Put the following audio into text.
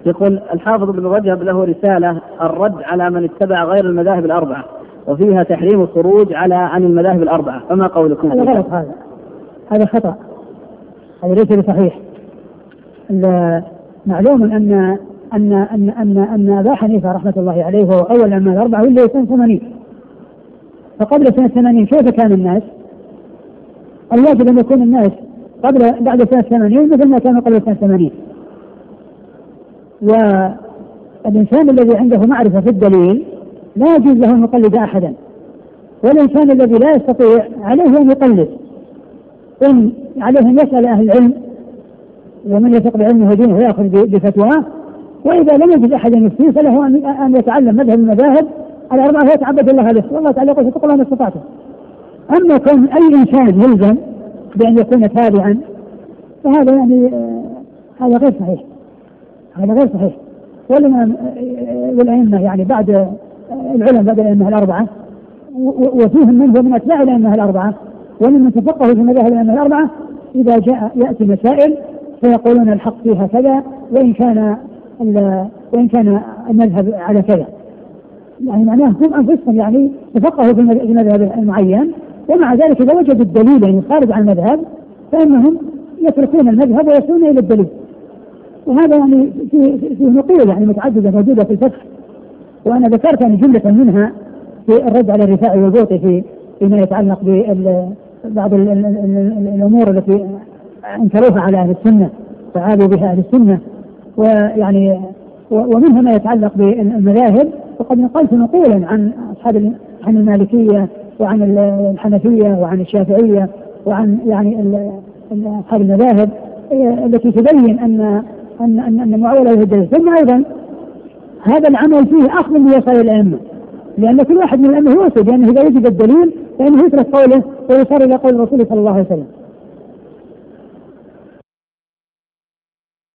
يقول الحافظ ابن رجب له رسالة الرد على من اتبع غير المذاهب الأربعة وفيها تحريم الخروج عن المذاهب الأربعة، فما قولكم؟ هذا غلط، هذا خطأ، هذا ليس بصحيح. معلوم أن أبا حنيفة رحمة الله عليه هو أول الأئمة الأربعة واللي سنة 80، فقبل سنة 80 كيف كان الناس؟ الواجب أن يكون الناس بعد سنة 80 مثل ما كانوا قبل سنة 80. والإنسان الذي عنده معرفة في الدليل لا يجوز له أن يقلد أحدا، والإنسان الذي لا يستطيع عليه أن يقلد، إن عليه أن يسأل أهل العلم ومن يثق بعلمه ودينه ويأخذ بفتواه، وإذا لم يجد أحدا يفتيه فله أن يتعلم مذهب المذاهب الأربعة ويتعبد الله عليه، والله تعالى يقول فاتقوا الله ما استطعتم. أما كون أي إنسان يلزم بأن يكون تابعا فهذا يعني هذا غير صحيح، هذا غير صحيح. والأئمة يعني بعد العلم بعد الأئمة الأربعة وفيهم من هو من أتباع الأئمة الأربعة ومن تفقهوا في مذاهب الأئمة الأربعة، إذا جاء يأتي مسائل فيقولون الحق فيها كذا وإن كان المذهب على كذا، يعني معناه هم أنفسهم يعني تفقهوا في المذهب المعين، ومع ذلك إذا وجدوا الدليل يعني خارج عن المذهب فإنهم يتركون المذهب ويصلون إلى الدليل. وهذا يعني في نقول يعني متعددة موجودة في الفتح، وأنا ذكرت يعني جملة منها في الرد على الرفاعي والبوطي فيما يتعلق ببعض الأمور التي انكروها على أهل السنة فعادوا بها أهل السنة، ويعني ومنها ما يتعلق بالمذاهب. وقد نقلت نقولا عن عن المالكية وعن الحنفية وعن الشافعية وعن يعني أصحاب المذاهب التي تبين أن معاولة الدليل. ثم أيضا هذا العمل فيه أخذ بوصايا الأئمة، لأن كل واحد من الأئمة يوصي بأنه إذا وجد الدليل فإنه يترك قوله ويصار إلى قول الرسول صلى الله عليه وسلم.